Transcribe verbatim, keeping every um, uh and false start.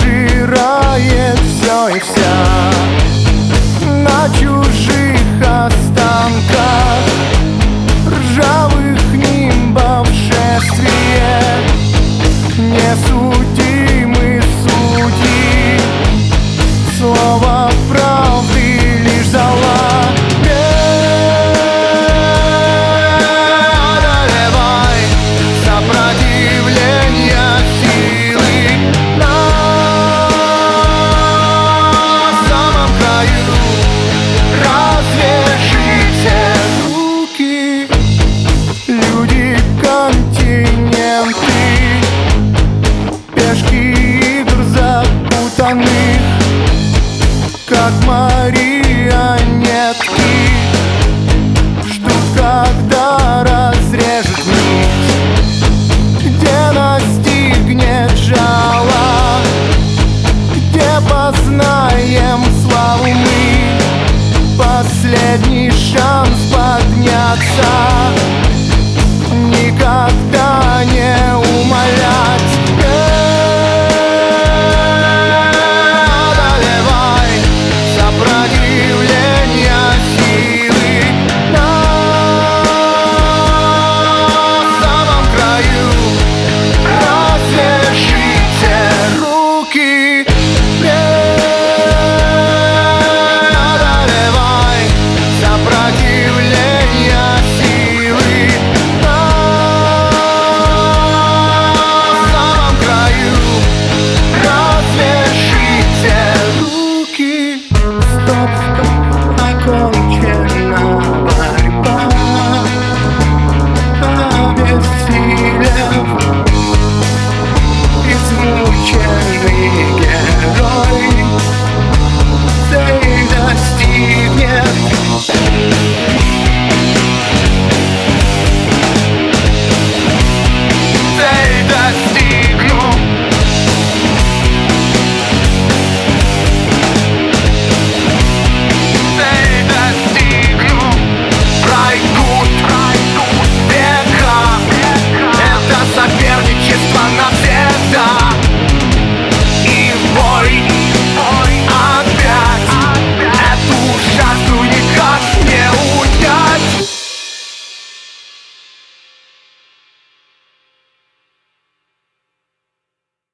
пожирает все и вся. На чужих останках ржавых нимбов шествие. Несудимы судьи, слово правды лишь зала. Преодолевай сопротивление силы на самом краю. Развяжите руки, люди, континенты, пешки игр запутанных, как марионетки, ждут, когда разрежет нить, где настигнет жало, где познаем славу мы. Последний шанс подняться.